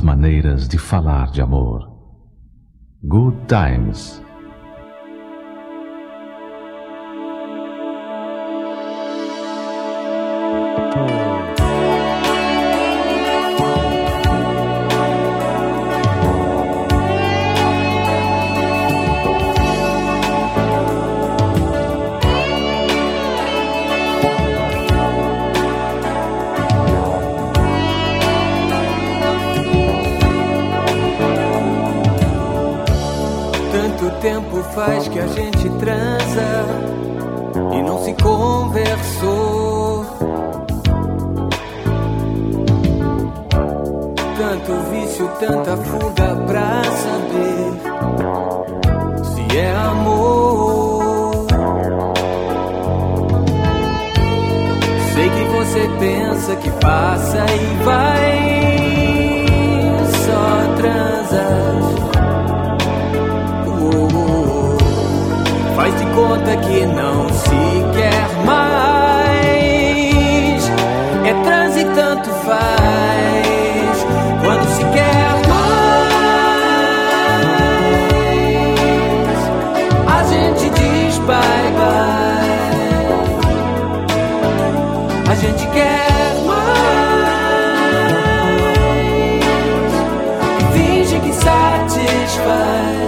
maneiras de falar de amor. Good Times. Tempo faz que a gente transa e não se conversou. Tanto vício, tanta fuga pra saber se é amor. Sei que você pensa que passa e vai, só transas. Faz de conta que não se quer mais. É transe e tanto faz. Quando se quer mais, a gente diz bye bye. A gente quer mais e finge que satisfaz.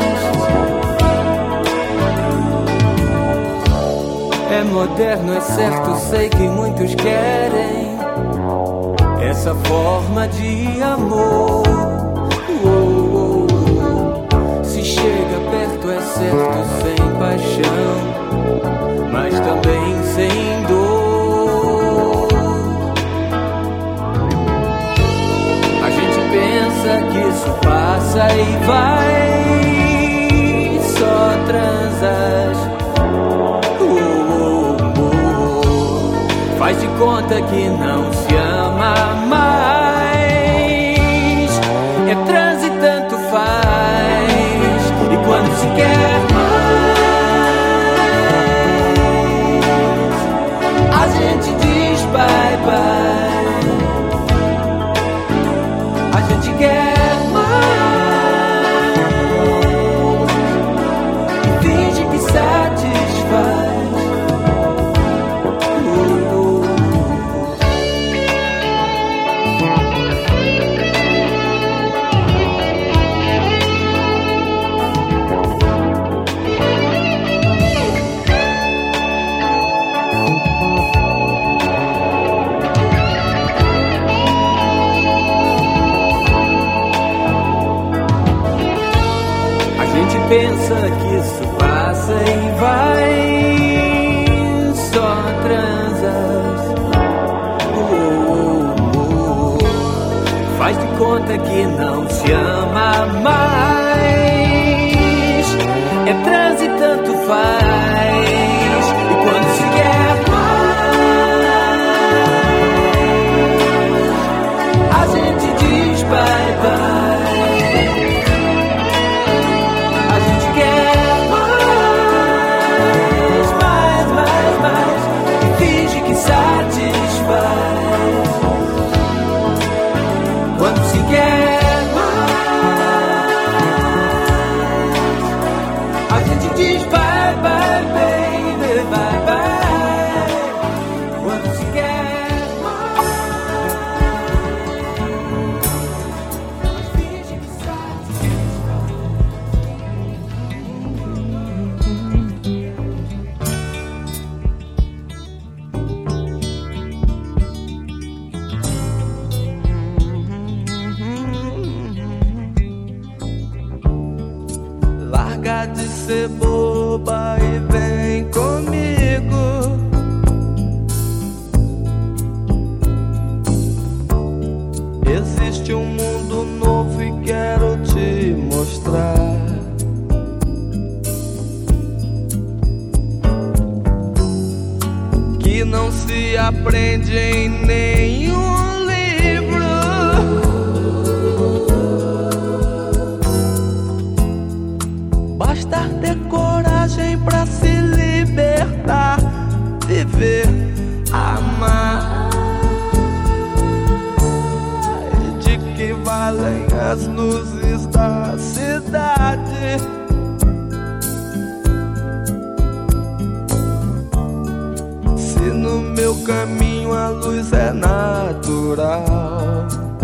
É moderno, é certo, sei que muitos querem essa forma de amor. Se chega perto, é certo, sem paixão, mas também sem dor. A gente pensa que isso passa e vai, só transas. Faz de conta que não se ama mais. É transe e tanto faz. E quando se quer mais, a gente diz bye bye. A gente quer mais e finge que satisfaz. Pensa que isso passa e vai, só transas. Faz de conta que não se ama mais. É transe e tanto faz. E quando se quer mais, a gente diz bye bye. Quando se quer mais, a gente diz bye bye, baby, bye bye. Quando se quer mais, finge que larga de ser boba e vem comigo. Existe um mundo novo e quero te mostrar. Que não se aprende em nenhum livro. Basta ter coragem pra se libertar, viver, amar. De que valem as caminho a luz é natural.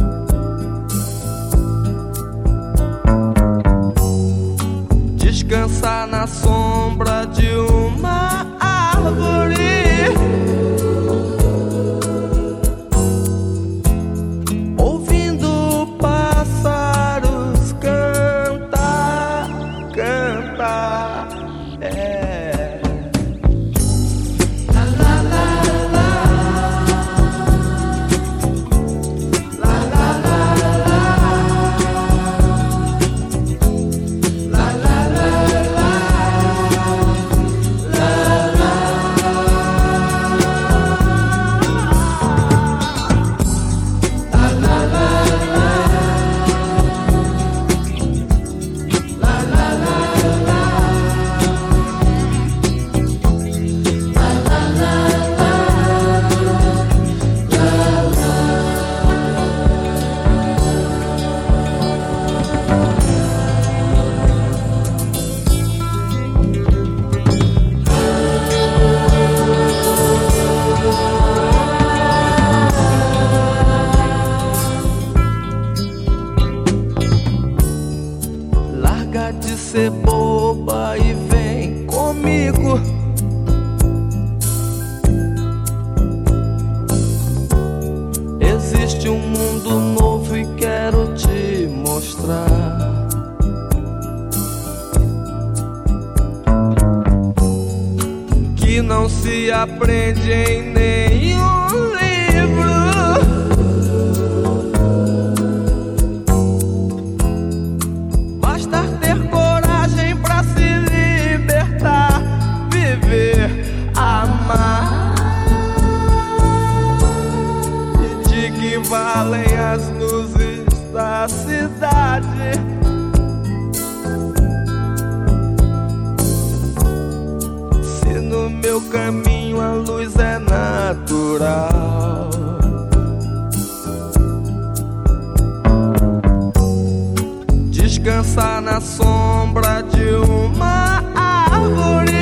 Descansar na sombra de uma árvore, ouvindo pássaros cantar, cantar. De ser boba e vem comigo. Existe um mundo novo e quero te mostrar. Que não se aprende em nenhum livro. Valem as luzes da cidade. Se no meu caminho a luz é natural. Descansar na sombra de uma árvore,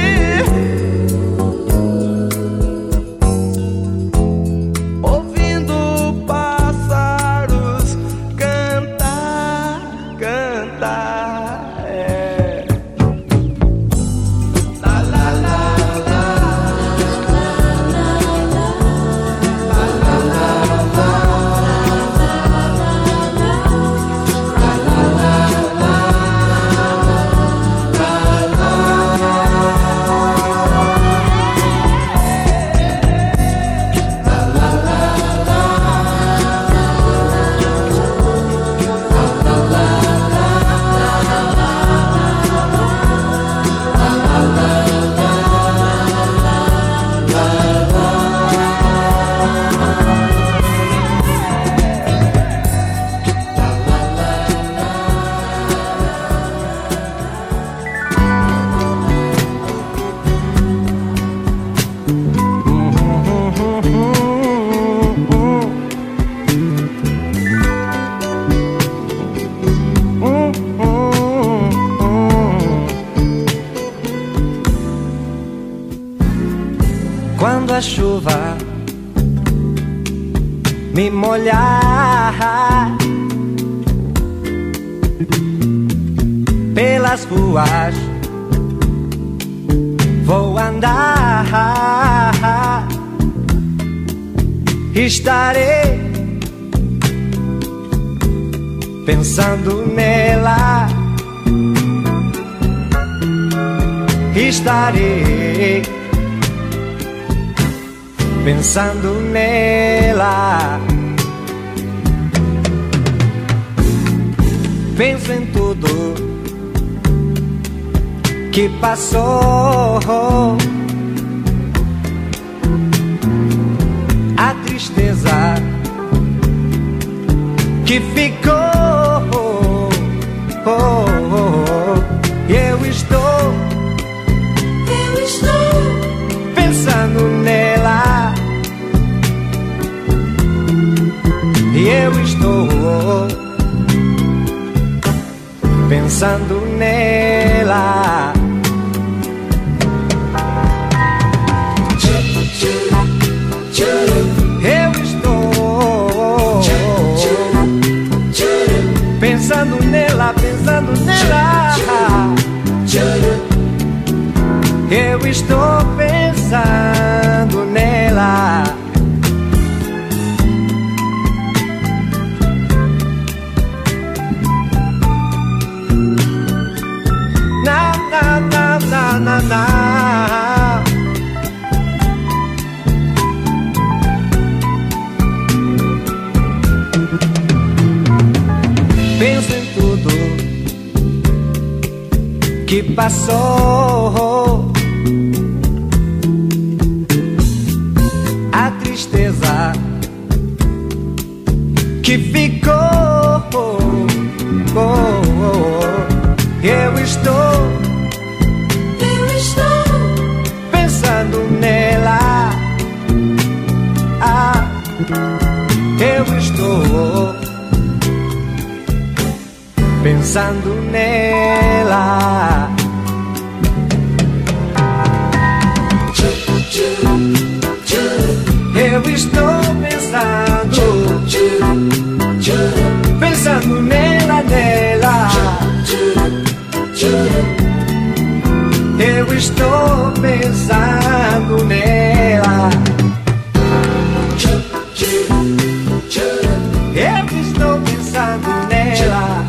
quando a chuva me molhar pelas ruas, vou andar, estarei pensando nela, estarei pensando nela. Penso em tudo que passou, a tristeza que ficou. Eu estou pensando nela. Eu estou pensando nela. estou pensando nela. Na, na, na, na, na, na. Penso em tudo que passou, a tristeza que ficou. Eu estou pensando nela. Eu estou pensando nela. Eu estou pensando nela, nela. Eu estou pensando nela. Eu estou pensando nela.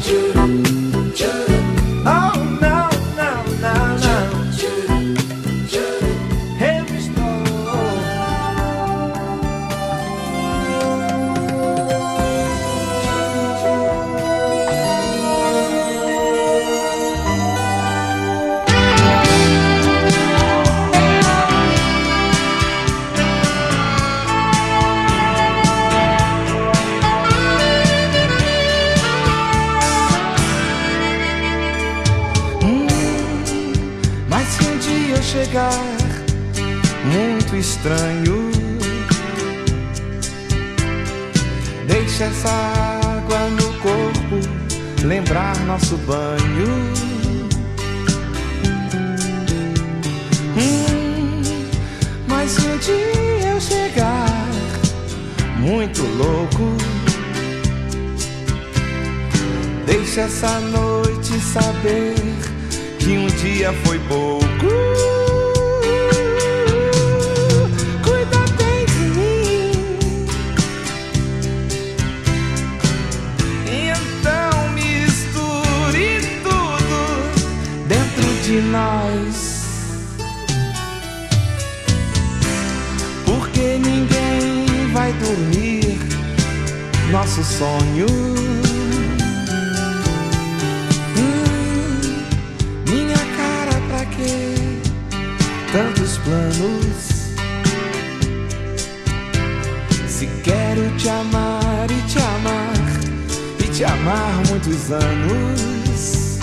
Oh, não, não, não, não. Eu estou. Mas se um dia eu chegar muito estranho, deixa essa água no corpo lembrar nosso banho. Mas se um dia eu chegar muito louco, deixa essa noite saber que um dia foi pouco. Cuida bem de mim. Então misture tudo dentro de nós, porque ninguém vai dormir nosso sonho. Tantos planos, se quero te amar e te amar e te amar muitos anos.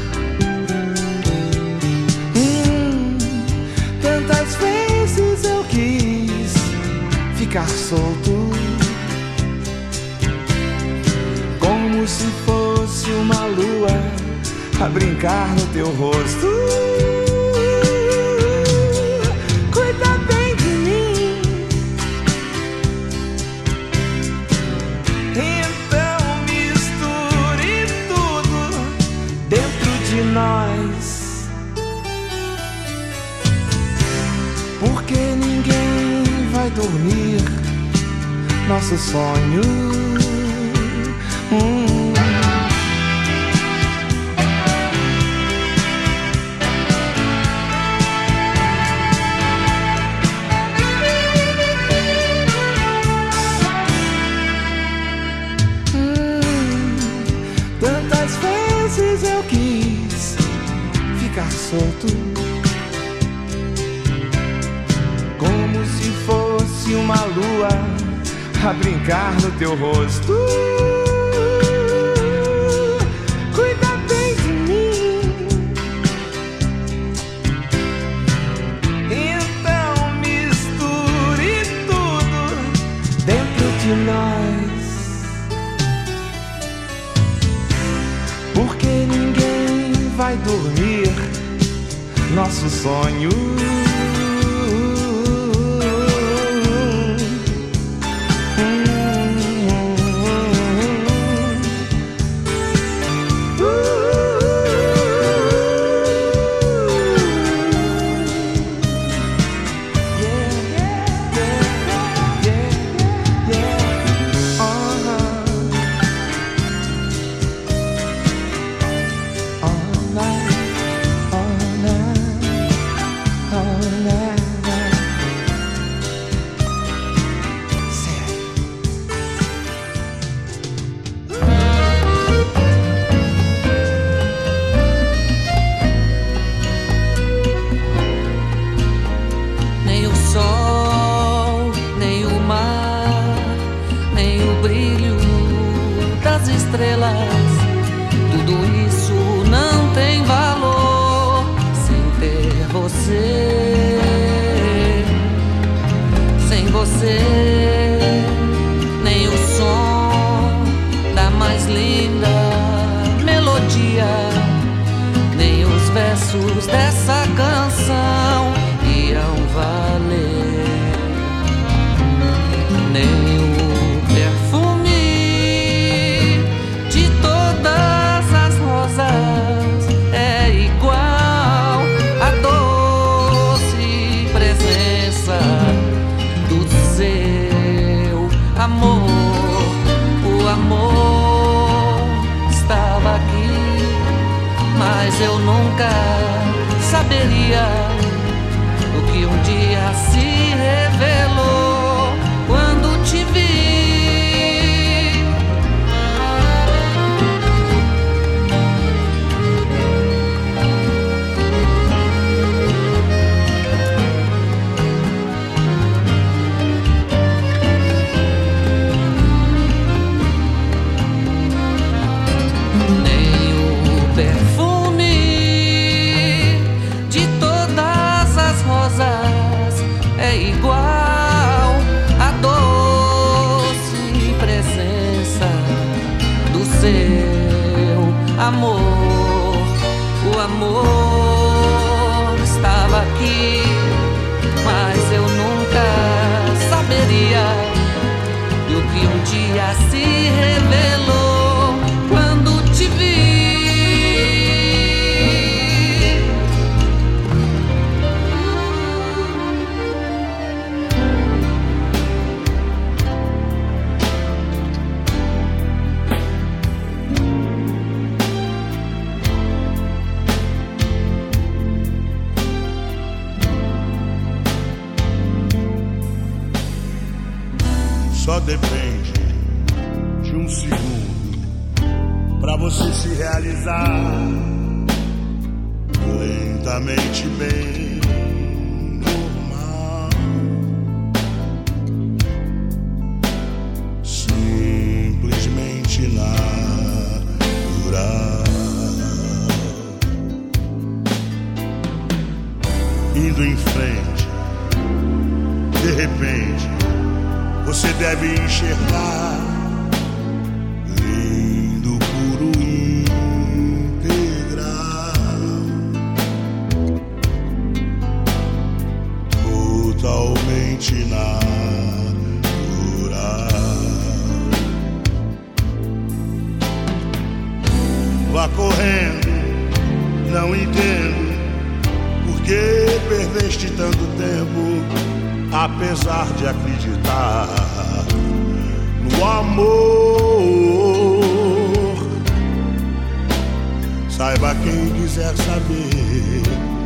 Tantas vezes eu quis ficar solto, como se fosse uma lua a brincar no teu rosto. Nós, porque ninguém vai dormir nosso sonho. Tantas vezes eu quis ficar solto, como se fosse uma lua a brincar no teu rosto. Cuida bem de mim. Então misture tudo dentro de nós, porque ninguém vai dormir nosso sonho. estrelas. Tudo isso não tem valor sem ter você. Sem você, nem o som da mais linda melodia, nem os versos dessa canção iam valer, nem o perfume de todas as rosas é igual à doce presença do seu amor. O amor estava aqui, mas eu nunca saberia o que um dia se revelou quando te vi. Nem o perfume de todas as rosas é igual à doce presença do seu amor. O amor estava aqui, mas eu nunca saberia do que um dia se revelou quando te vi. Só depende de um segundo pra você se realizar lentamente, bem normal. Simplesmente natural. Indo em frente, de repente você deve enxergar lindo, puro, integral, totalmente natural. Vá correndo, não entendo por que perdeste tanto tempo. Apesar de acreditar no amor, saiba quem quiser saber,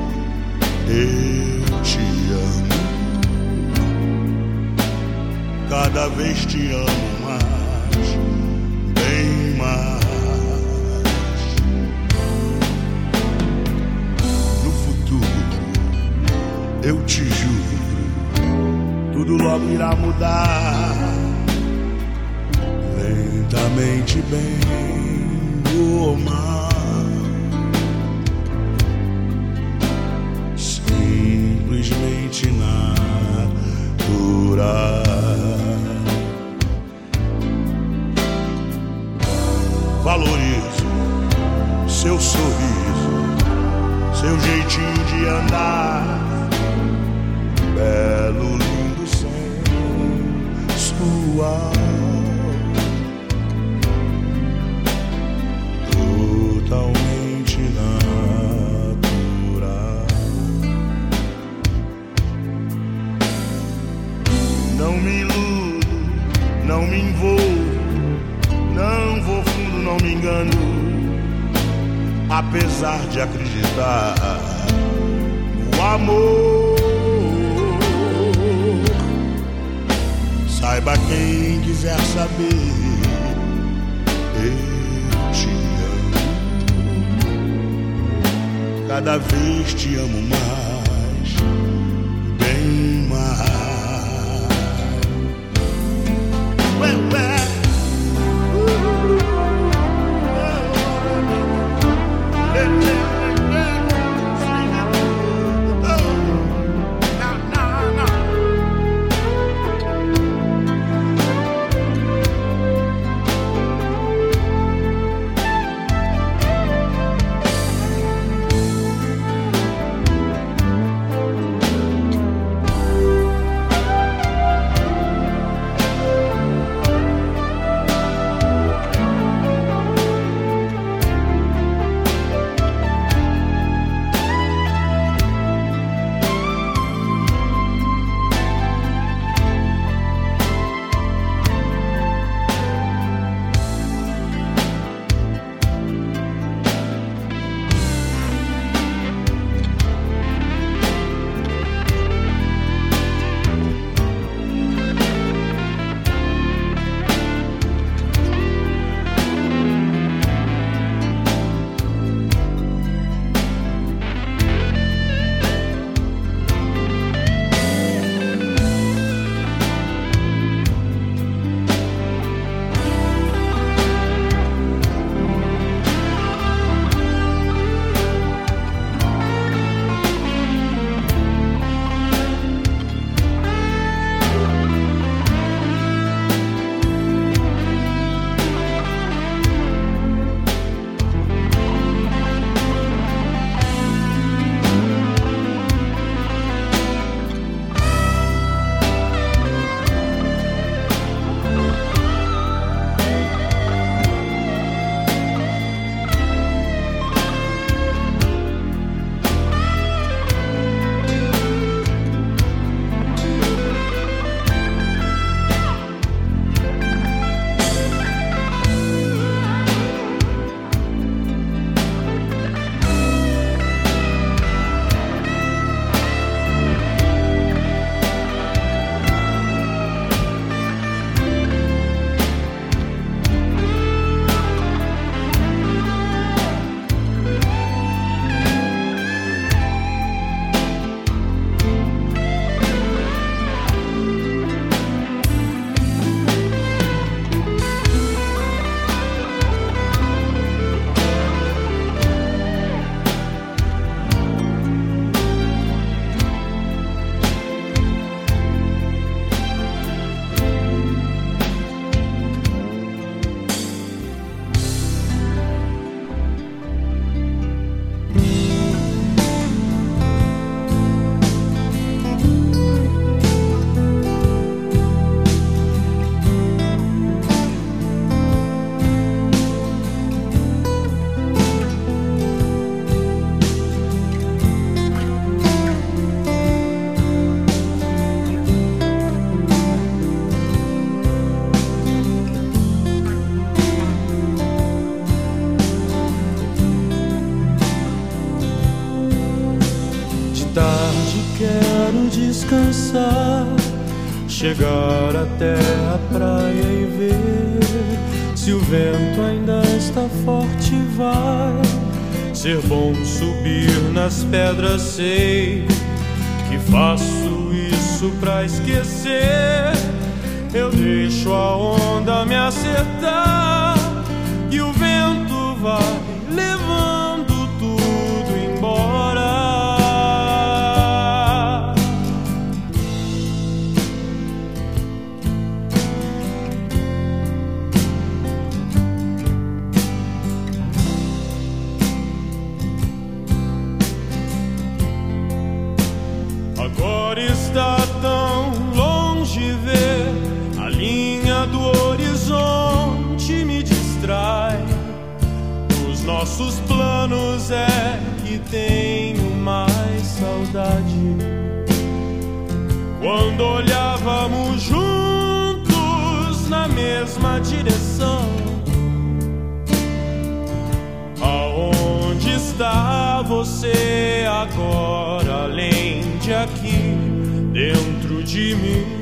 eu te amo. Cada vez te amo mais, bem mais. No futuro, eu te juro, tudo logo irá mudar, lentamente, bem ou mal. Simplesmente natural. Valorizo seu sorriso, seu jeitinho de andar, belo, lindo, sensual, totalmente natural. Não me iludo, não me envolvo, não vou fundo, não me engano. Apesar de acreditar no amor, saiba quem quiser saber, eu te amo. Cada vez te amo mais, bem mais. Ué, ué. descansar, chegar até a praia e ver se o vento ainda está forte. Vai ser bom subir nas pedras, sei que faço isso pra esquecer. Eu deixo a onda me acertar e o vento vai levando tudo embora. Agora está tão longe ver a linha do horizonte, me distrai. Os nossos planos é que tenho mais saudade. Quando olhávamos juntos na mesma direção, aonde está você agora, além de aqui dentro de mim?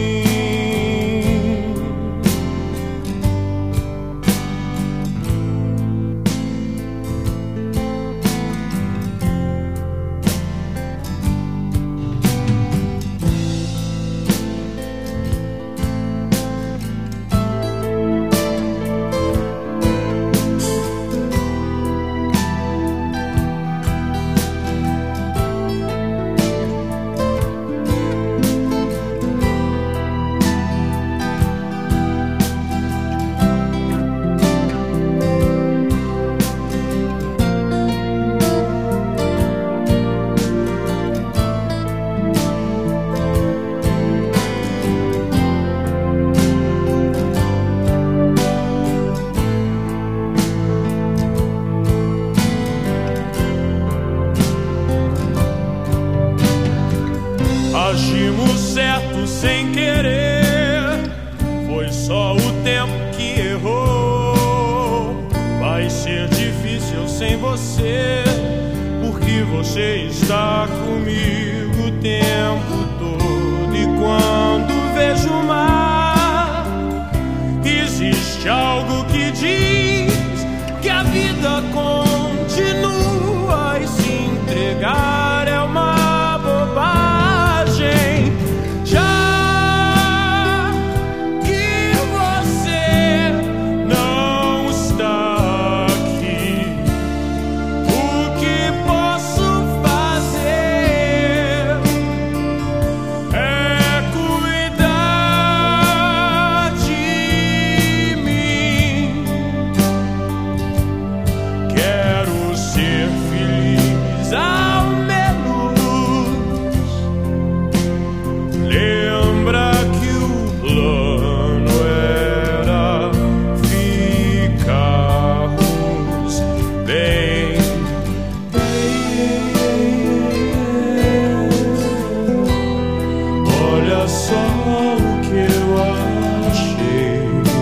Agimos certo sem querer, foi só o tempo que errou. Vai ser difícil sem você, porque você está comigo o tempo todo. E quando vejo o mar, existe algo que diz que a vida continua, e se entregar é uma bobagem. Já que você não está aqui, o que posso fazer é cuidar de mim. Quero ser feliz ao menos. Lembra que o plano era ficarmos bem. Olha só o que eu achei.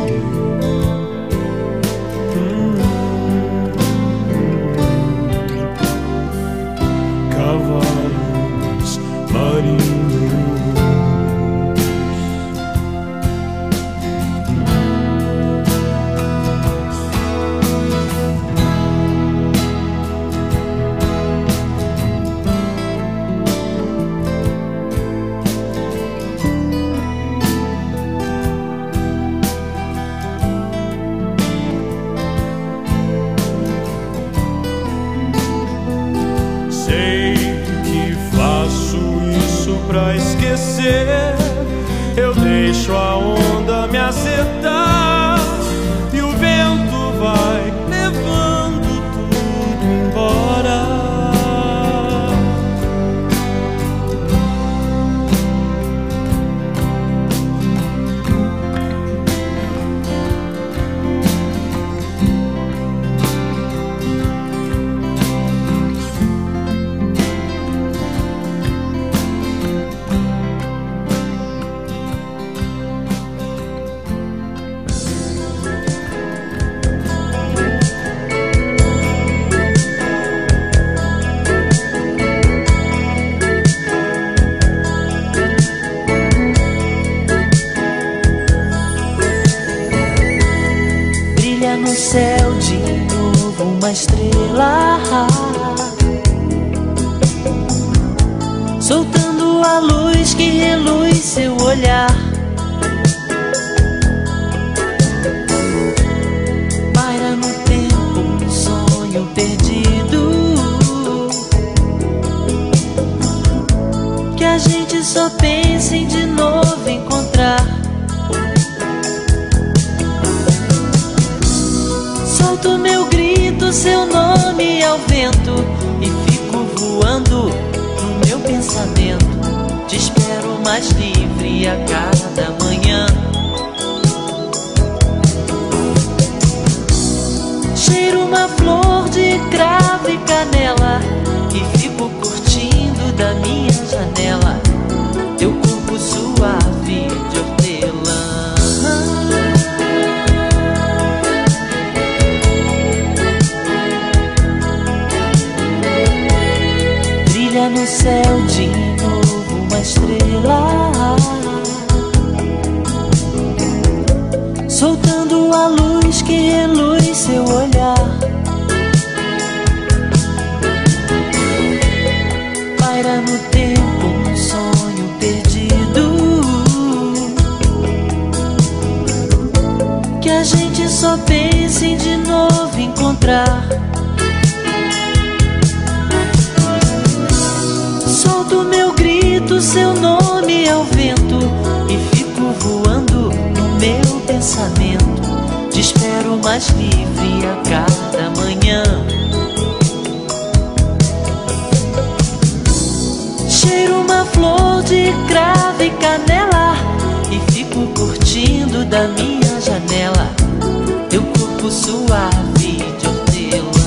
Cavalos marinhos. Sei que faço isso pra esquecer. Eu deixo a onda me acertar e o vento vai levando tudo embora. uma estrela, soltando a luz que reluz seu olhar. Paira no tempo um sonho perdido, que a gente só pensa em de novo encontrar. Solto meu grito, seu nome ao vento, e fico voando no meu pensamento. Te espero mais livre a cada manhã. Cheiro uma flor de cravo e canela, e fico curtindo da minha janela teu corpo suave de hortelã. Brilha no céu de novo uma estrela, soltando a luz que reluz seu olhar. Paira no tempo um sonho perdido, que a gente só pensa em de novo encontrar. Solto meu grito, seu nome ao vento, e fico voando no meu pensamento. Te espero mais livre a cada manhã. Cheiro uma flor de cravo e canela, e fico curtindo da minha janela teu corpo suave de hortelã.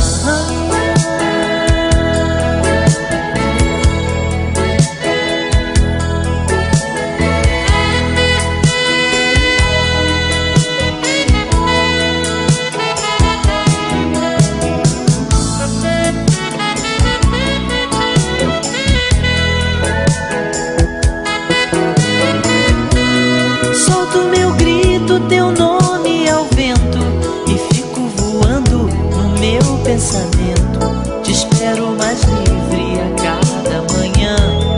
Teu nome ao vento, e fico voando no meu pensamento. Te espero mais livre a cada manhã.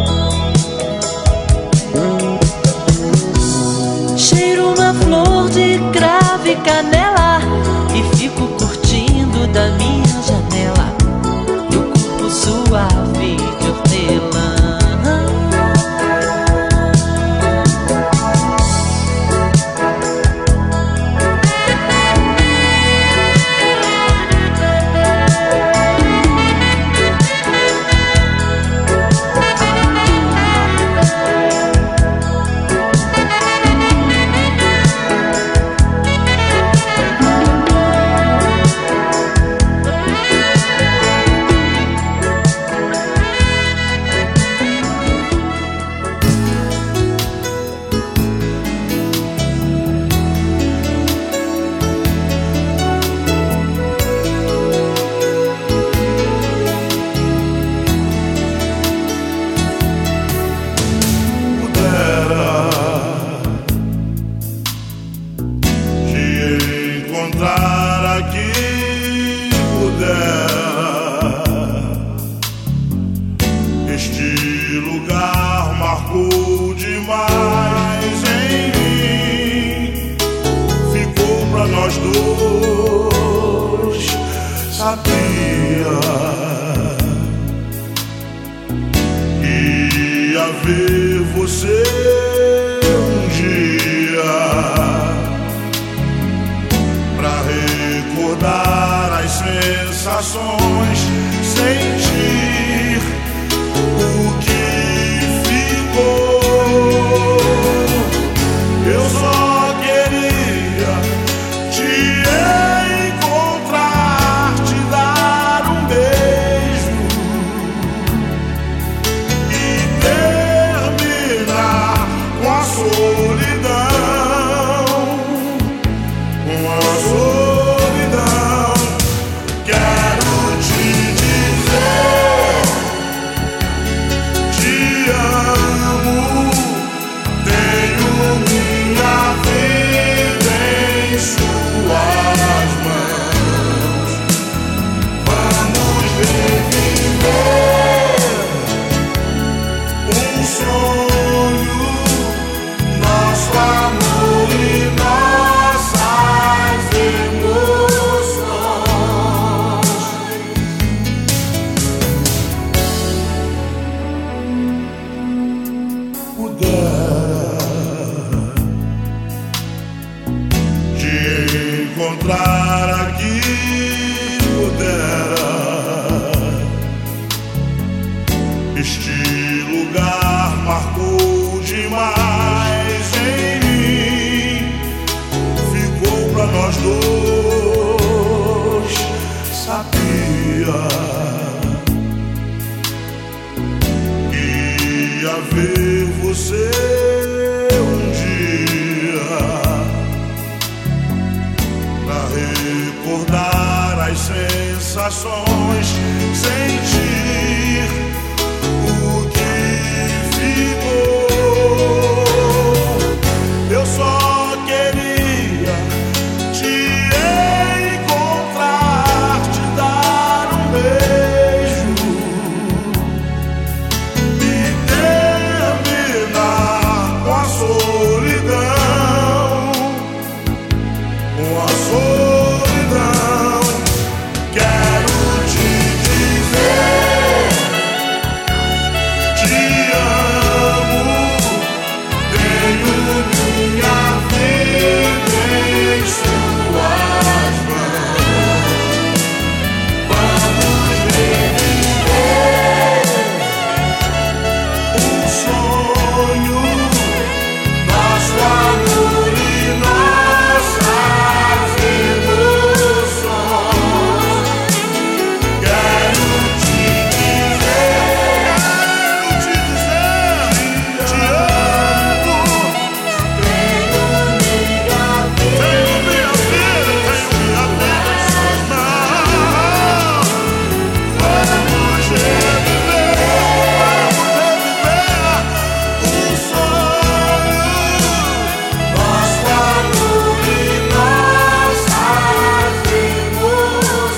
Cheiro uma flor de cravo e canela, e fico curtindo da minha janela teu corpo suave de hortelã. Quero te corações sentir o que ficou. Eu só queria te encontrar, te dar um beijo e terminar com a solidão, com a solidão. Quero te dizer, te amo, tenho minha vida em suas mãos. Vamos reviver um sonho, nosso amor e nossas emoções. Quero te dizer, te amo. Tenho minha vida em suas mãos. Vamos reviver um sonho, nosso amor e nossas emoções.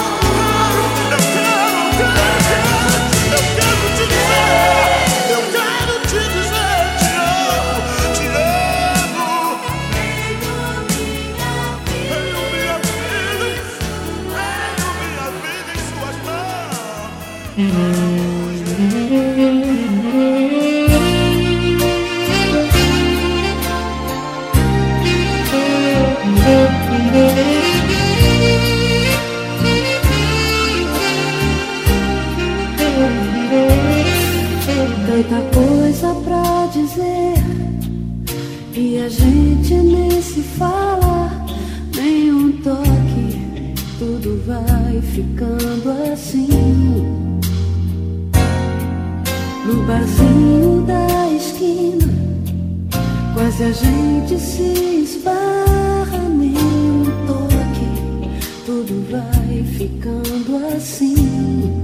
Eu quero te dizer, te amo, te amo. Tenho minha vida em suas mãos. Tanta coisa pra dizer e a gente nem se fala, nem um toque, tudo vai ficando assim. No barzinho da esquina, quase a gente se esbarra, nem um toque, tudo vai ficando assim.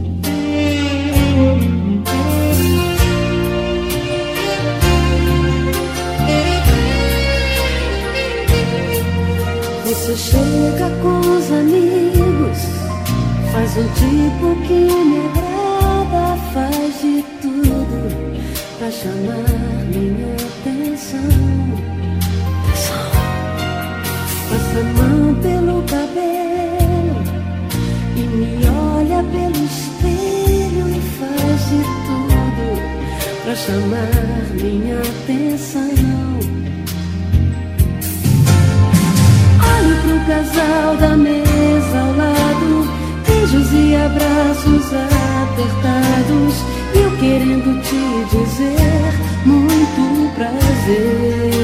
Você chega com os amigos, faz um tipo que me agrada, faz de tudo pra chamar minha atenção. Passa a mão pelo cabelo e me olha pelo espelho e faz de tudo pra chamar minha atenção. Olho pro casal da mesa ao lado, beijos e abraços apertados, e eu querendo te dizer muito prazer.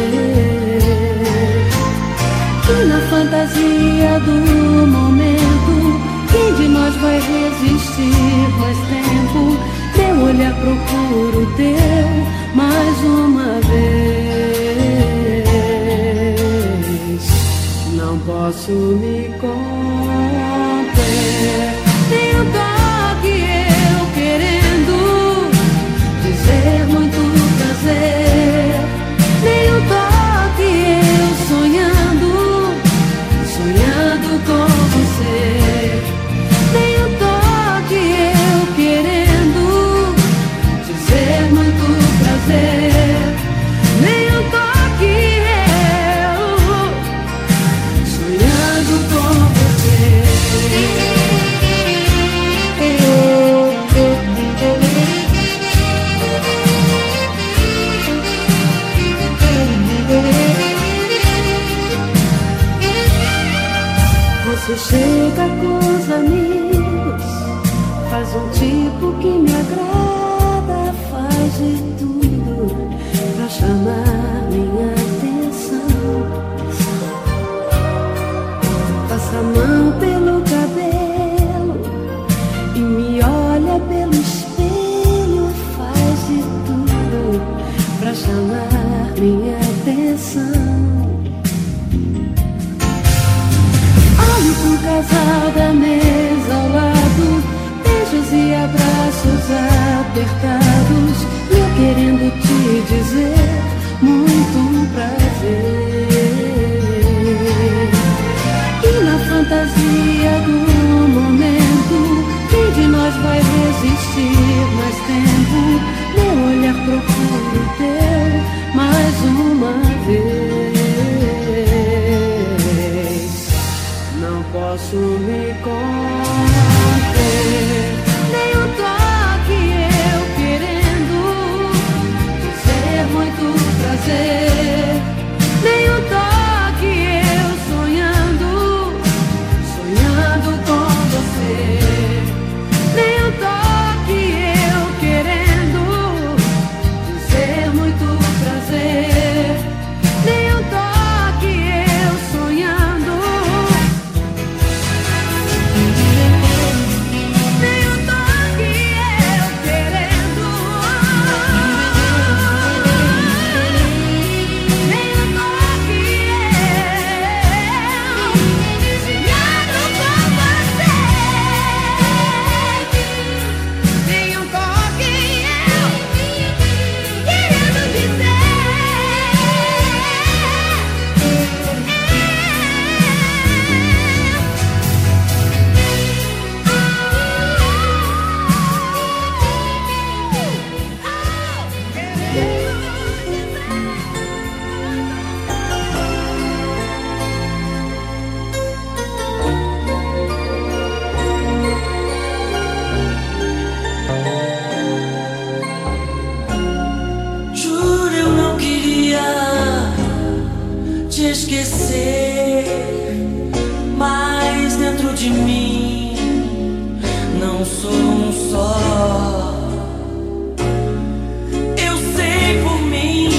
E na fantasia do momento, quem de nós vai resistir mais tempo? Meu olhar procura o teu mais uma vez. Não posso me conter, tenho toque eu querendo dizer muito prazer. Tenho toque eu sonhando, sonhando com você. Tenho toque eu querendo dizer muito prazer. Tenho toque eu sonhando com você. Você chega com os amigos, faz um tipo que me agrada, faz de tudo pra chamar minha atenção. Passa a mão pelo cabelo e me olha pelo espelho, faz de tudo pra chamar minha atenção. Olho pro casal da mesa ao lado, fantasia, braços apertados, eu querendo te dizer muito prazer. E na fantasia do momento, quem de nós vai resistir mais tempo? Meu olhar procura o teu mais uma vez. Não posso me conter, nem o toque eu querendo dizer muito prazer, nem o toque eu sonhando, sonhando com você, nem o toque eu querendo dizer muito prazer, nem o toque eu sonhando. Nem o toque eu querendo, nem o toque eu sonhando com você, nem o toque eu querendo dizer. Juro, eu não queria te esquecer, mas dentro de mim não sou um só. Eu sei por mim,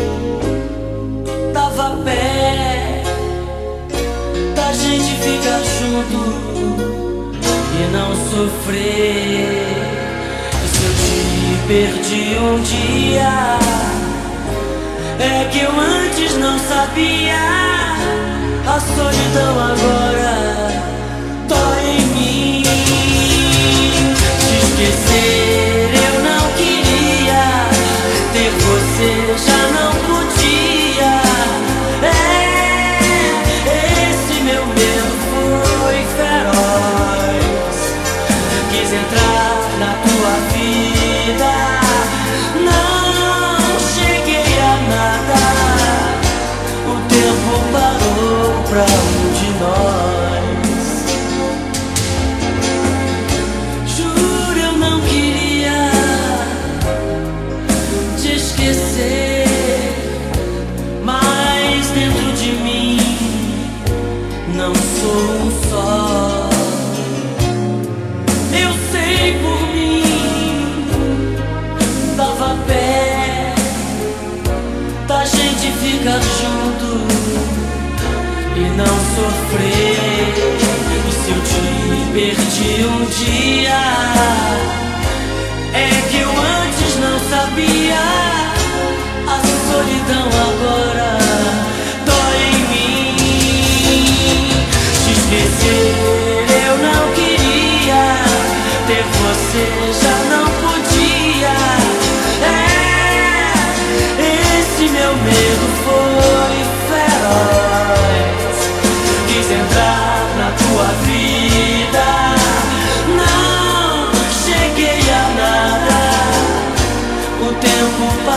tava pé da gente ficar junto e não sofrer. Se eu te perdi um dia, é que eu antes não sabia. A solidão agora dói em mim. Te esquecer eu não queria, ter você já não podia. Esse meu medo foi feroz. Quis entrar na tua vida, não cheguei a nada. O tempo parou pra um de nós. Juro, eu não queria te esquecer, mas dentro de mim não sou um só. Eu sei por mim, tava pé da gente ficar junto e não sofrer. E se eu te perdi um dia, é que eu antes não sabia. A solidão agora dói em mim. Te esquecer eu não queria, ter você já não podia. Esse meu medo foi feroz. Quis entrar na tua vida, não cheguei a nada. O tempo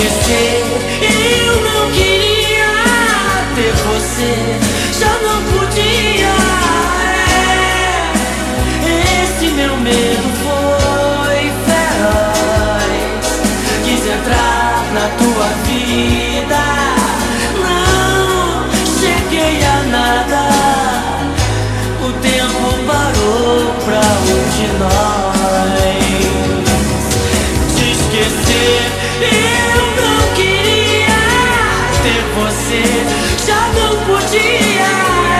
esquecer. Eu não queria ter você, já não podia. Esse meu medo foi feroz. Quis entrar na tua vida, não cheguei a nada. O tempo parou pra um de nós. Te esquecer, eu não queria ter você, já não podia.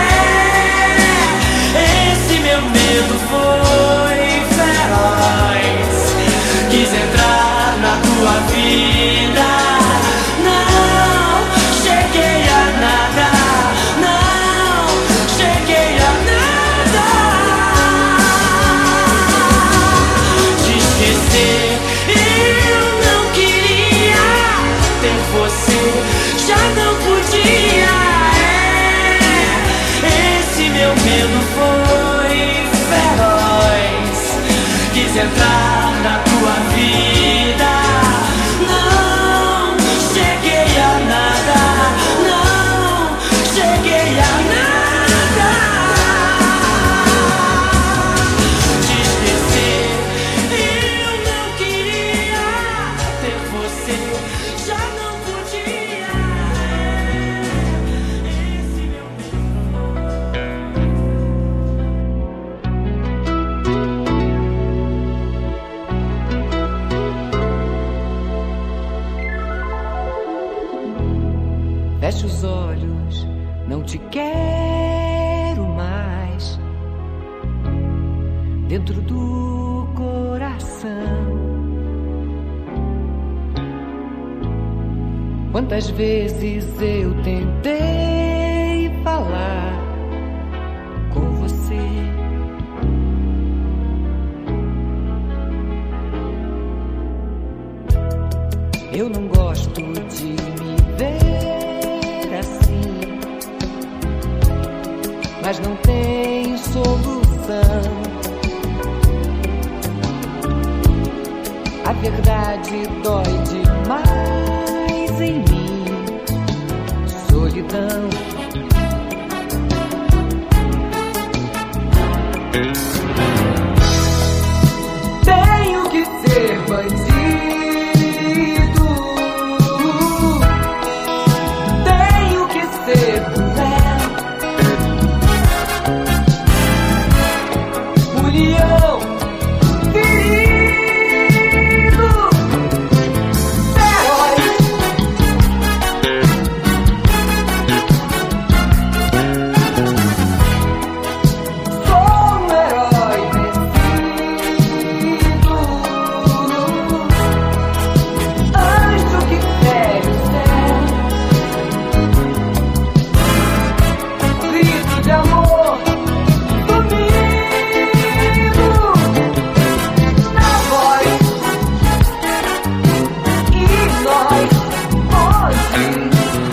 Esse meu medo foi feroz. Quis entrar na tua vida, não cheguei a nada, não cheguei a nada. Te esquecer, eu não queria ter você, já não podia. Esse meu medo foi feroz. Quis entrar na tua vida, não cheguei a nada, não cheguei a nada. Te esquecer, eu não queria ter você, já não podia. Esse meu Fecha os olhos, não te quero mais dentro do coração. Quantas vezes eu tentei falar com você, eu não gosto de me ver assim, mas não tem solução. A verdade dói demais em mim, solidão. Tenho que ser bandido, tenho que ser cruel, união, ferido, feroz. Sou um herói vencido, anjo que fere o céu, grito de amor sumido na voz. E nós hoje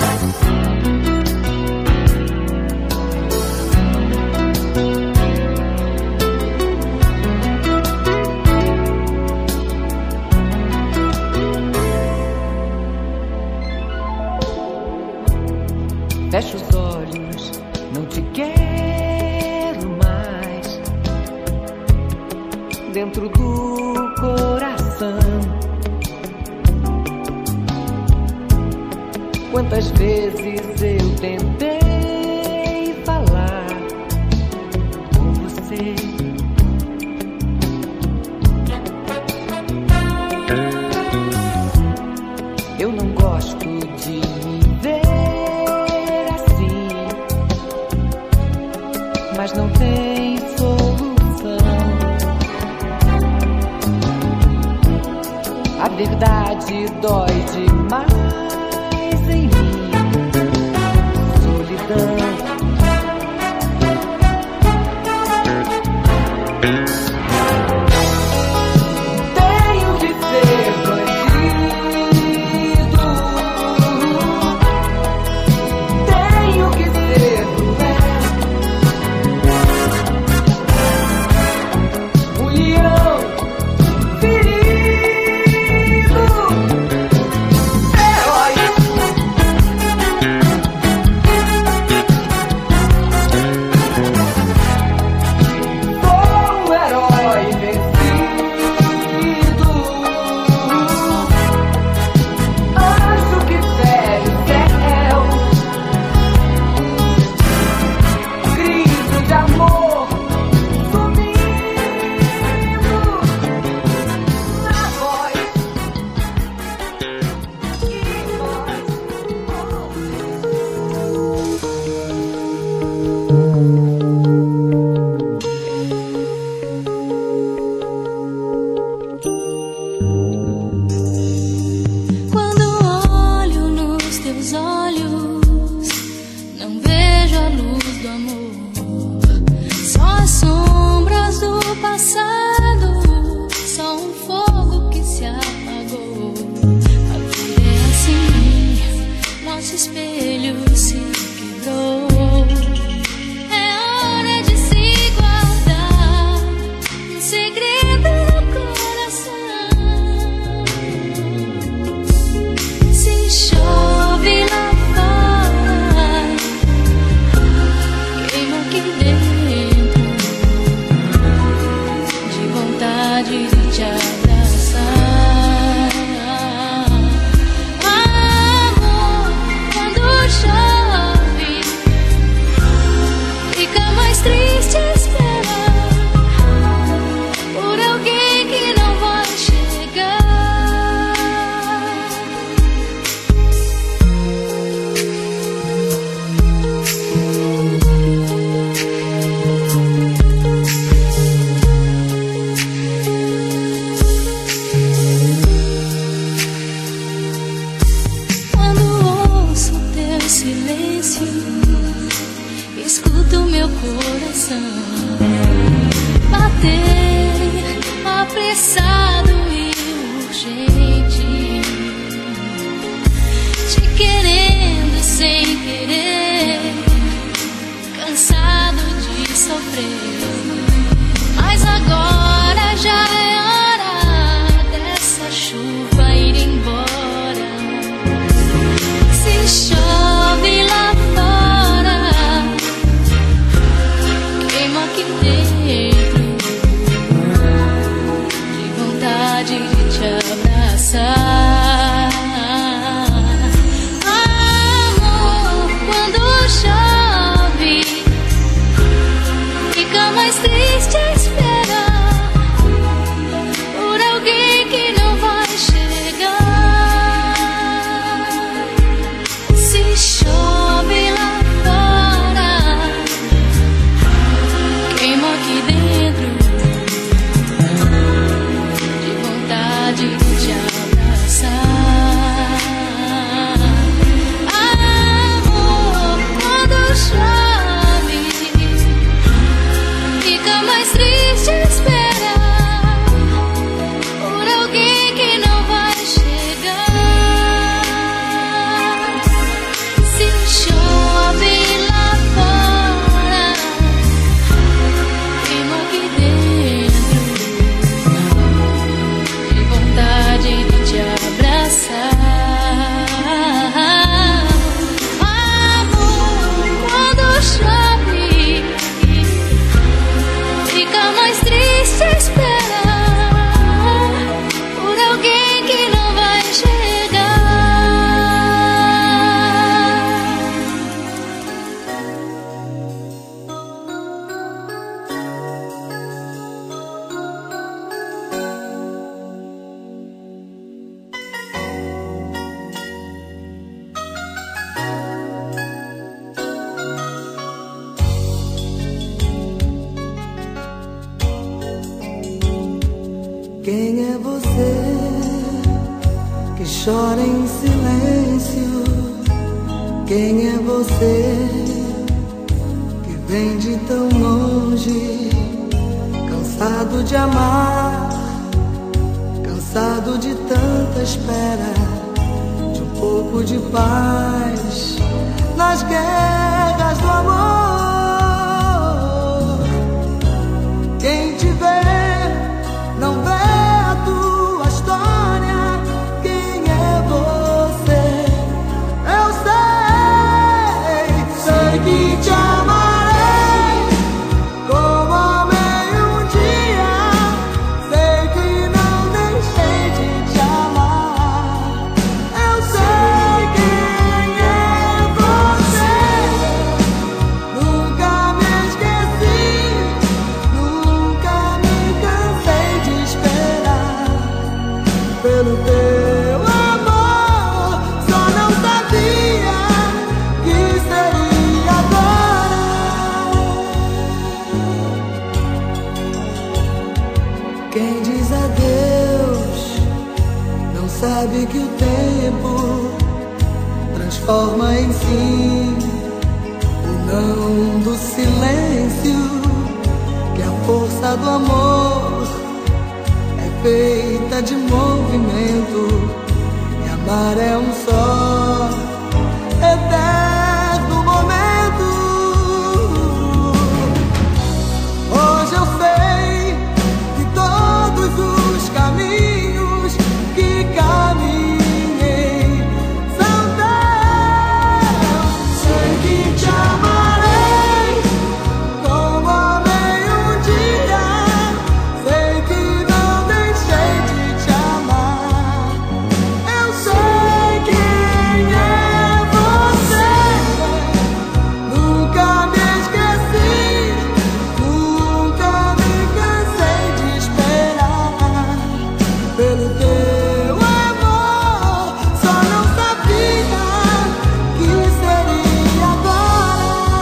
fecha os olhos, não te quero mais dentro do coração. Quantas vezes eu tentei falar com você, eu não gosto de me ver assim, mas não tem solução. A verdade dói demais em mim, solidão. Tenho que ser bandido, tenho que ser cruel, um leão ferido, feroz. amor. Só as sombras do passado, só um fogo que se apagou. A vida é assim, nosso espelho se quebrou. É hora de se guardar um segredo no coração. Se chove lá fora, queima aqui dentro, de vontade de te abraçar. Amor, quando chove, fica mais triste esperar por alguém que não vai chegar. Quando ouço teu silêncio, escuto meu coração bater apressado e urgente, te querendo sem querer, cansado de sofrer. Mas agora já é hora dessa chuva ir embora. Se chove lá fora, queima aqui dentro, de vontade de te abraçar. Amor, quando chove, fica mais triste esperar por alguém que não vai chegar. Se chove lá fora, queima aqui dentro, de vontade de te abraçar. Amor, quando chove, fica mais triste esperar por alguém que não vai chegar. Se chove lá fora, queima aqui dentro, de vontade de te abraçar. Amor, quando chove, fica mais triste esperar por alguém que não vai chegar. Quem é você que chora em silêncio? Quem é você que vem de tão longe, cansado de amar, cansado de tanta espera, de um pouco de paz nas guerras do amor? Quem te vê não vê a tua história. Quem é você? Eu sei que te amarei como amei um dia. Sei que não deixei de te amar. Eu sei quem é você. Nunca me esqueci, nunca me cansei de esperar pelo teu amor. Só não sabia que seria agora. Quem diz adeus não sabe que o tempo transforma em sim o escuridão do silêncio, que a força do amor é feita de movimento, e amar é um só eterno momento. Hoje eu sei que todos os caminhos que caminhei são teus. Sei que te amarei como amei um dia, sei que não deixei de te amar. Eu sei quem é você, nunca me esqueci, nunca me cansei de esperar pelo teu amor. Só não sabia que seria agora.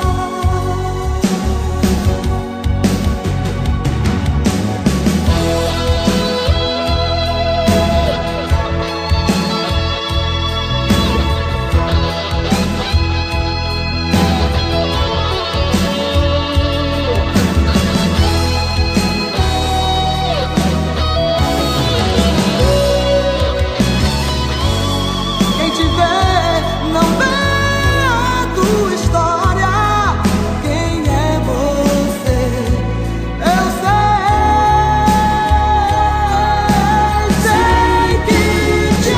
Quem te vê não vê a tua história. Quem é você? Eu sei que te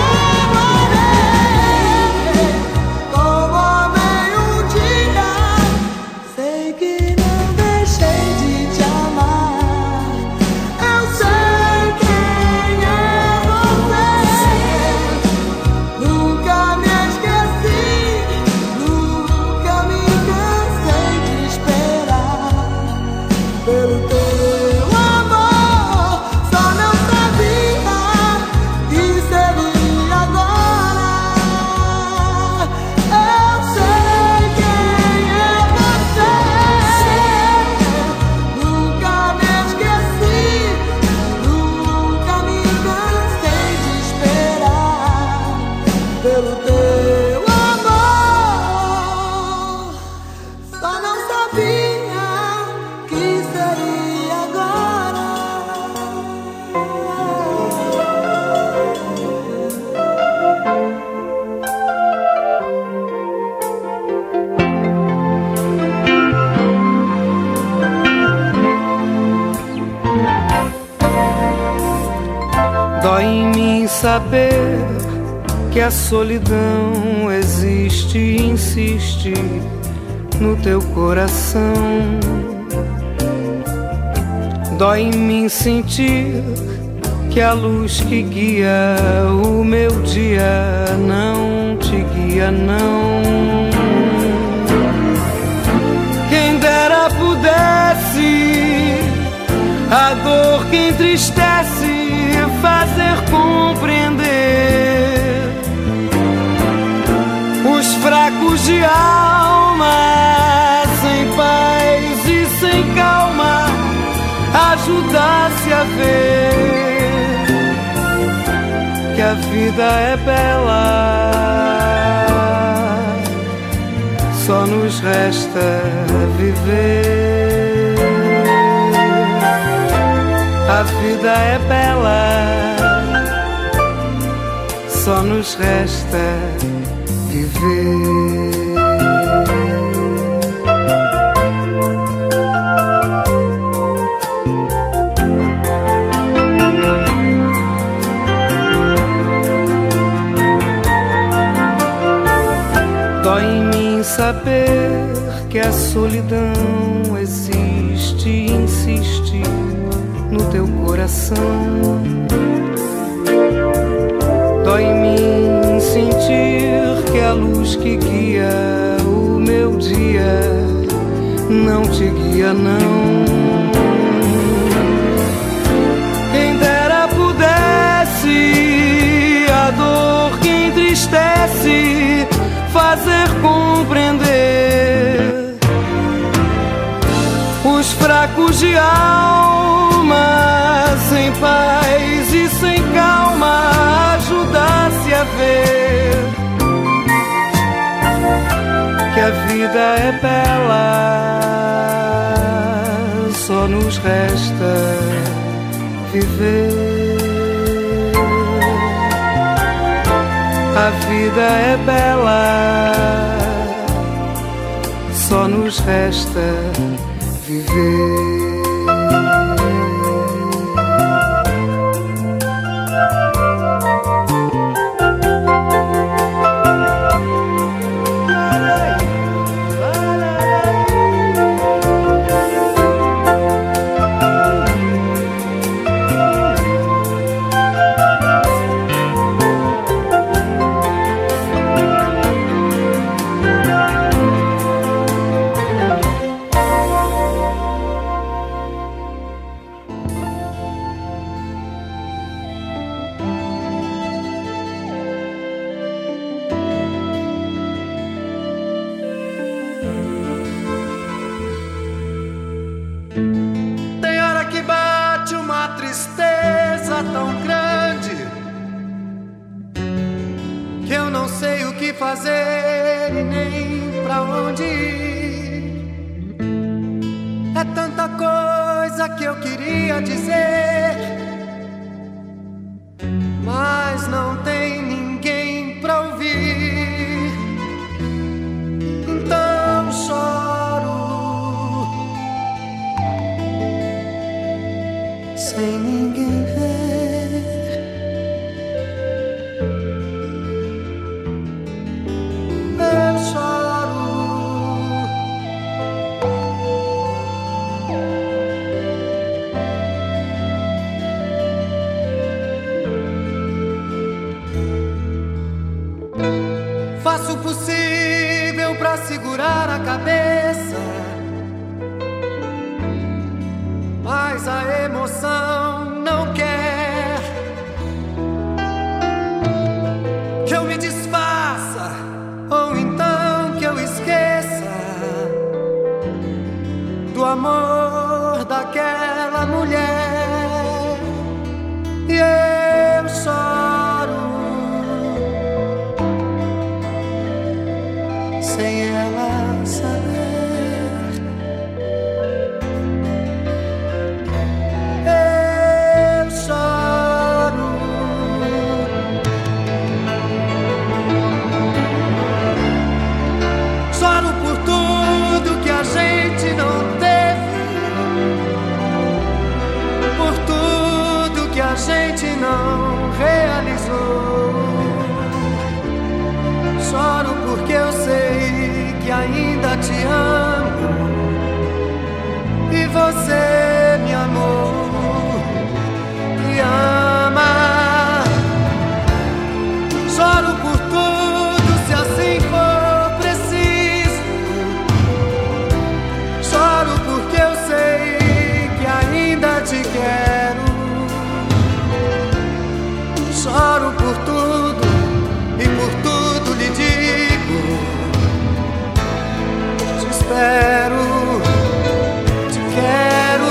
amarei como amei um dia, sei que não deixei de te amar. Eu sei quem é você, nunca me esqueci, nunca me cansei de esperar pelo teu amor. Só não sabia que seria agora. Eu sei quem é você, nunca me esqueci, nunca me cansei de esperar pelo teu amor. Só não sabia que seria agora. Dói em mim saber que a solidão existe e insiste no teu coração. Dói em mim sentir que a luz que guia o meu dia não te guia, não. Quem dera pudesse a dor que entristece fazer compreender os fracos de alma, sem paz e sem calma, ajudasse a ver que a vida é bela. Só nos resta viver. A vida é bela, só nos resta viver. Dói em mim saber que a solidão existe e insiste no teu coração. Dói em mim sentir que a luz que guia o meu dia não te guia, não. Quem dera pudesse a dor que entristece fazer compreender os fracos de alma, sem paz e sem calma, ajudasse a ver que a vida vida é bela, só nos resta viver. A vida é bela, só nos resta viver. Fazer e nem pra onde ir. É tanta coisa que eu queria dizer, mas não tem ninguém pra ouvir. Então choro sem ninguém ver. Faço o possível pra segurar a cabeça, mas a emoção não quer que eu me desfaça, ou então que eu esqueça do amor daquela mulher. E eu choro sem ela saber. Eu choro por tudo que a gente não teve, por tudo que a gente não realizou. Choro porque eu sei que ainda te amo e você me amou e ama. Choro por tudo, se assim for preciso. Choro porque eu sei que ainda te quero. Choro por tudo e por tudo lhe digo: te espero, te quero.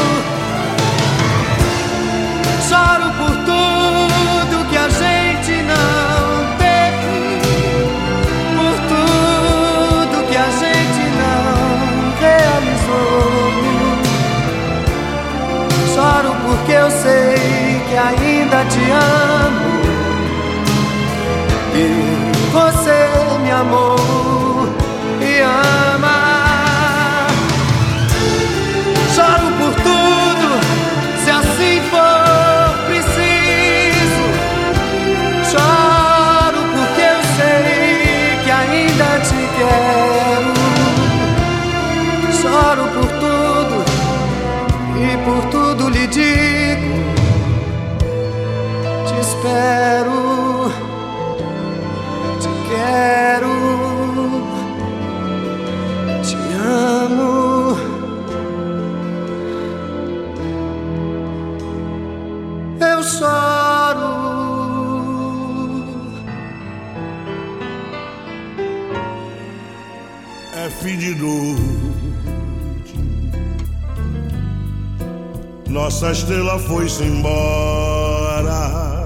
Choro por tudo que a gente não teve, por tudo que a gente não realizou. Choro porque eu sei que ainda te amo e você me amou e ama. Choro por tudo, se assim for preciso. Choro porque eu sei que ainda te quero. Choro por tudo e por tudo lhe digo: te espero, te quero, te amo. Eu choro. É fim de noite, nossa estrela foi-se embora.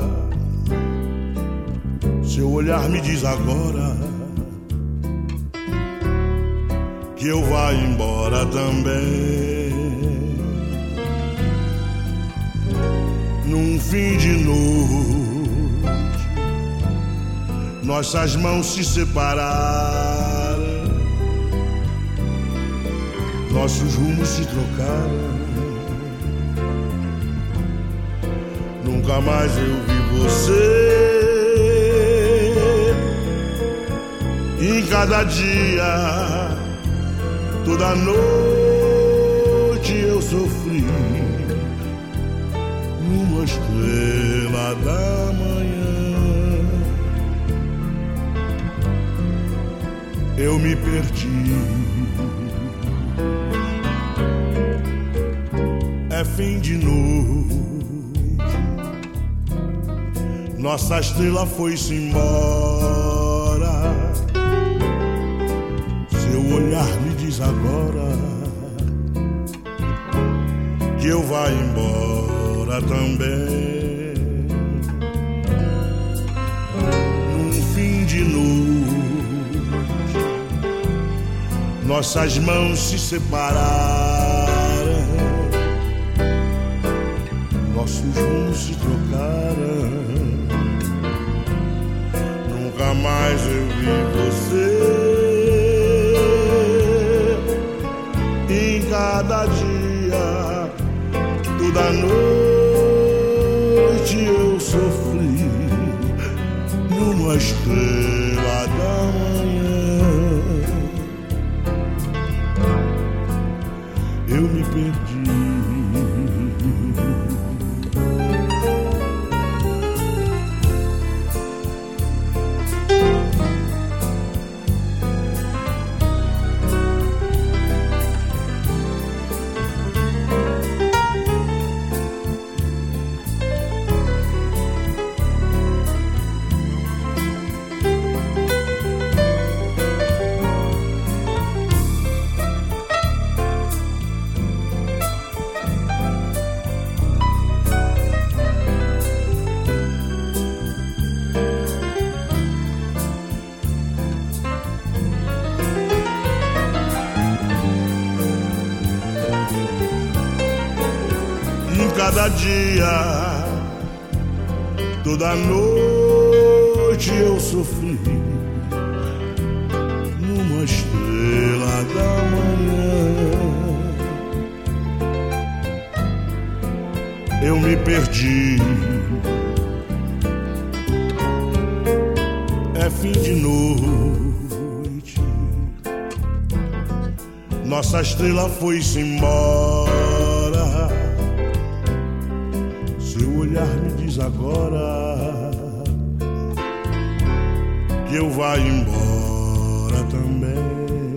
Seu olhar me diz agora que eu vá embora também. Num fim de noite, nossas mãos se separaram, nossos rumos se trocaram. Nunca mais eu vi você. Em cada dia, toda noite eu sofri. Numa estrela da manhã, eu me perdi. É fim de noite, nossa estrela foi-se embora. Seu olhar me diz agora que eu vá embora também. Num fim de noite, nossas mãos se separaram, nossos rumos se trocaram. Nunca mais eu vi você. Em cada dia, toda noite eu sofri. Numa estrela da manhã, eu me perdi. Cada dia, toda noite eu sofri. Numa estrela da manhã, eu me perdi. É fim de noite, nossa estrela foi-se embora. Seu olhar me diz agora que eu vá embora também.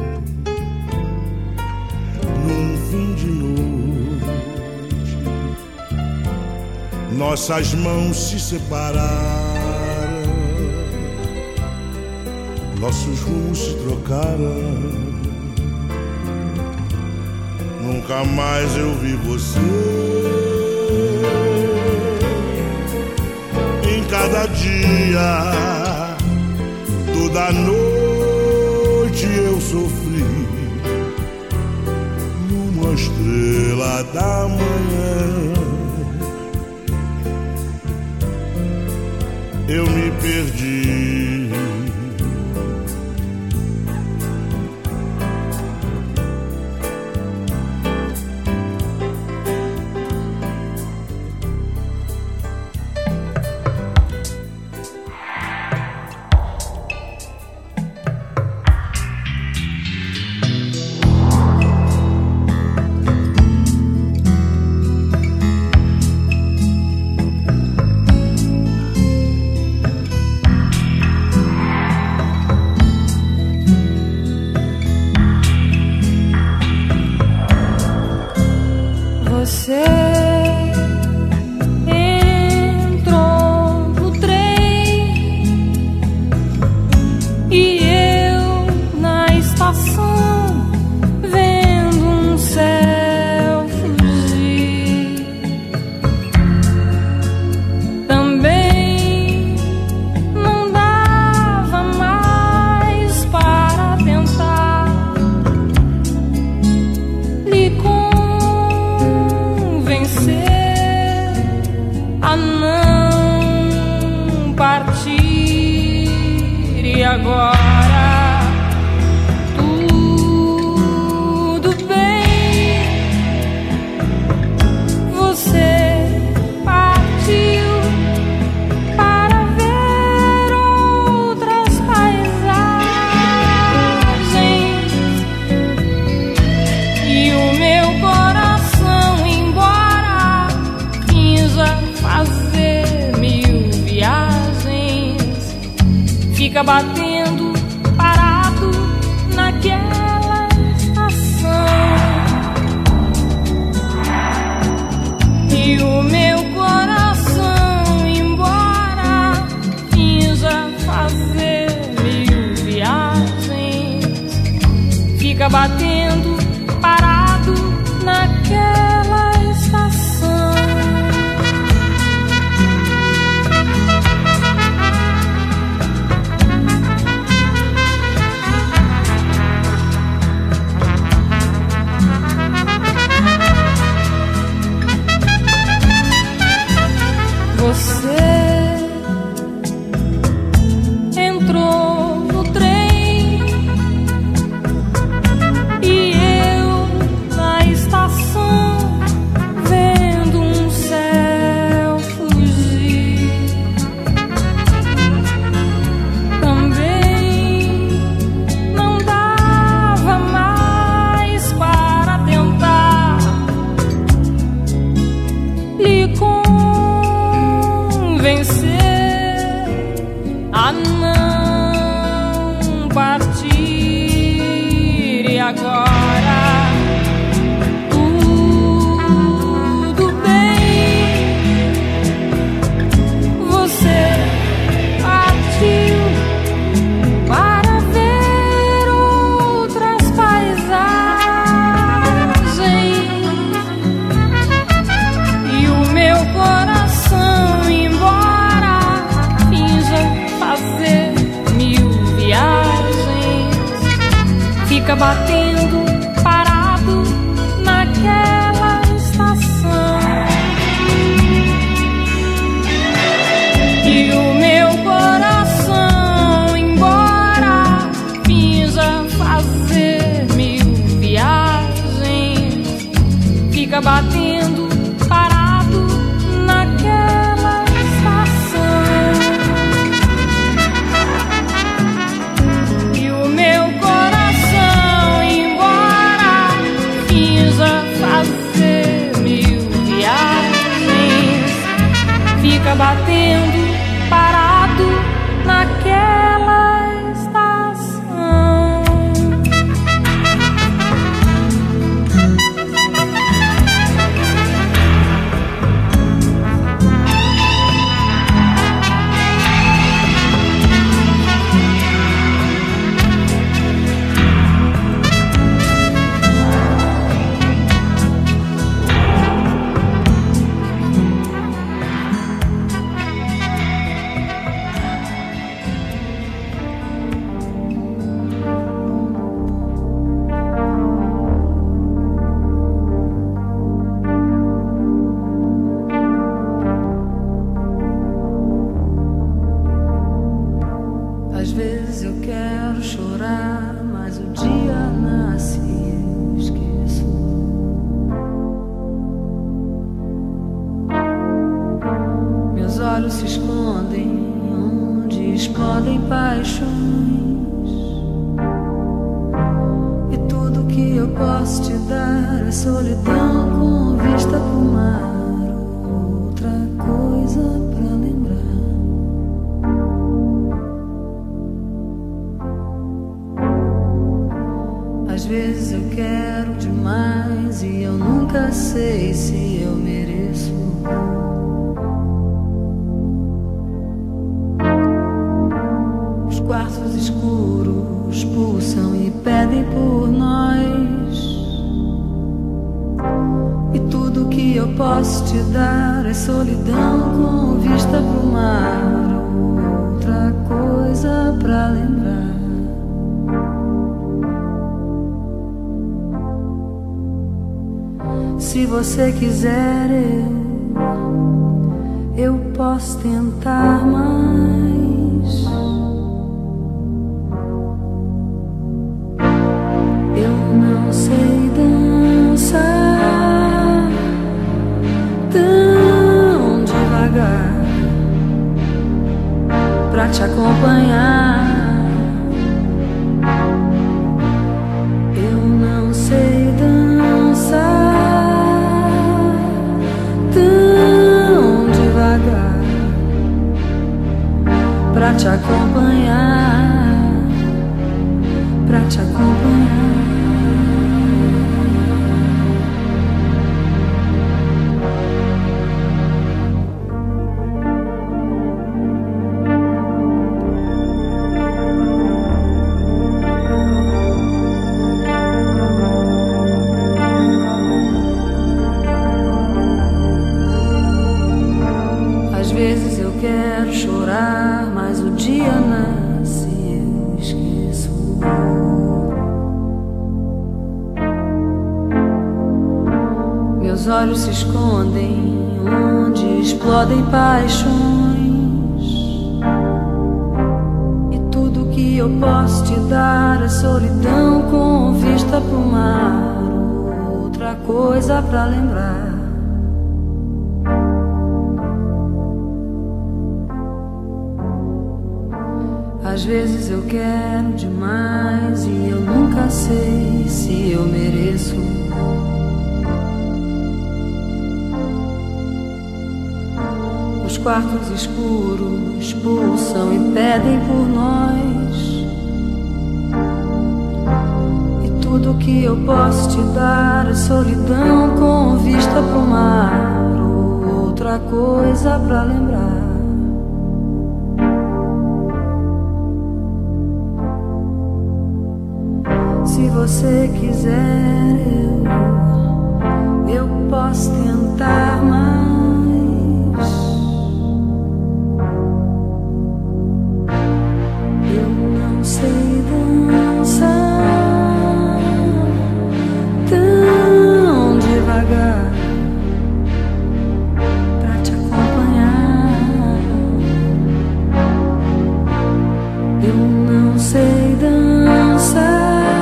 Num fim de noite, nossas mãos se separaram, nossos rumos se trocaram. Nunca mais eu vi você. Em cada dia, toda noite eu sofri. Numa estrela da manhã, eu me perdi. agora tudo bem. Você partiu para ver outras paisagens e o meu coração, embora finja fazer mil viagens, fica batendo parado naquela estação. E o meu coração, embora finja fazer mil viagens, fica batendo parado naquela estação. Você entrou no trem e eu na estação, vendo um céu fugir. Também não dava mais para tentar lhe convencer a não partir. E agora tudo bem. Você partiu para ver outras paisagens e o meu coração, embora finja fazer mil viagens, fica batendo parado naquela estação. E o meu coração, embora finja fazer mil viagens, fica batendo parado naquela estação. E o meu coração, embora finja fazer mil viagens, fica batendo parado naquela estação. Às vezes eu quero chorar, mas o dia nasce e eu esqueço. Meus olhos se escondem onde explodem paixões, e tudo que eu posso te dar é solidão com vista pro mar, outra coisa pra lembrar. Às vezes eu quero demais e eu nunca sei se eu mereço. Os quartos escuros pulsam e pedem por nós, e tudo que eu posso te dar é solidão com vista pro mar, outra coisa pra lembrar. Se você quiser, eu posso tentar mais. Meus olhos se escondem onde explodem paixões. E tudo que eu posso te dar é solidão com vista pro mar. Outra coisa pra lembrar. Às vezes eu quero demais e eu nunca sei se eu mereço. Os quartos escuros pulsam e pedem por nós. E tudo que eu posso te dar é solidão com vista pro mar. Outra coisa pra lembrar. Se você quiser, eu posso tentar mais. Eu não sei dançar tão devagar pra te acompanhar. Eu não sei dançar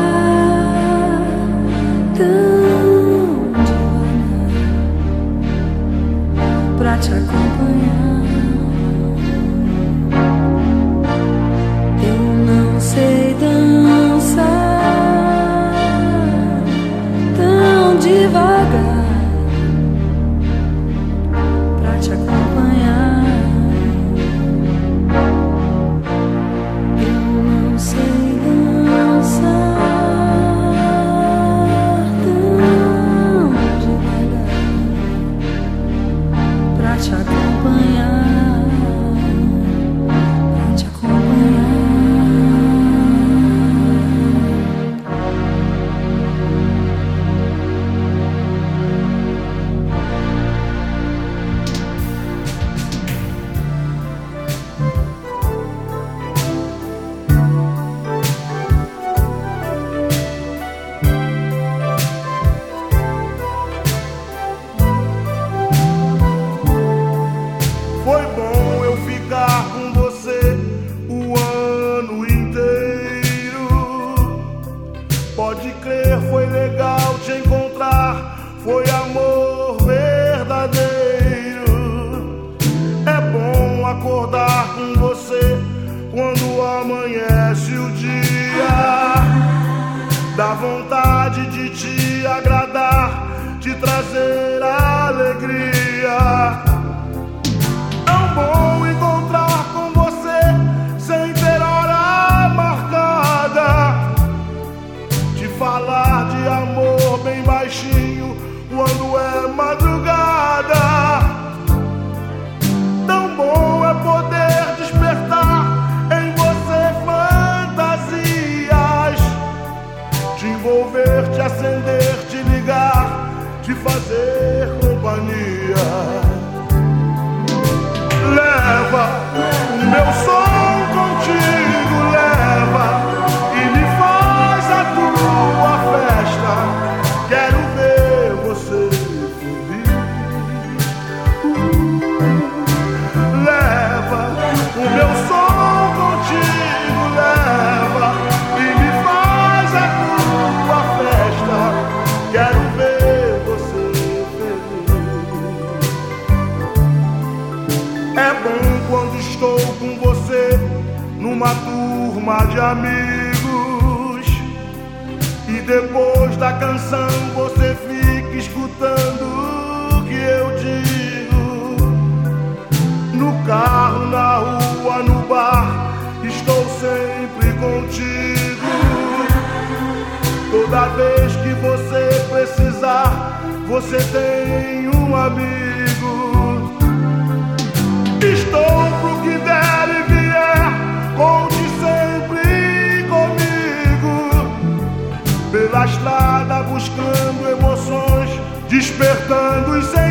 pra te acompanhar. Eu não sei dançar tão devagar pra te acompanhar. Eu não sei dançar tão devagar pra te acompanhar, pra te acompanhar. Foi bom eu ficar com você o ano inteiro. Pode crer, foi legal te encontrar. Foi amor verdadeiro. É bom acordar com você quando amanhece o dia. Dá vontade de te agradar, te trazer alegria. Bom encontrar com você sem ter hora marcada, te falar de amor bem baixinho quando é madrugada. Tão bom é poder despertar em você fantasias, te envolver, te acender, te ligar, te fazer companhia. Leva o meu som contigo, leva e me faz a tua festa. Quero ver você feliz. Leva o meu som contigo, leva e me faz a tua festa. Quero ver você feliz. É bom quando estou com você numa turma de amigos e depois da canção você fica escutando o que eu digo. No carro, na rua, no bar, estou sempre contigo. Toda vez que você precisar, você tem um amigo. Estou pro que der e vier, conte sempre comigo. Pela estrada buscando emoções, despertando os sentidos.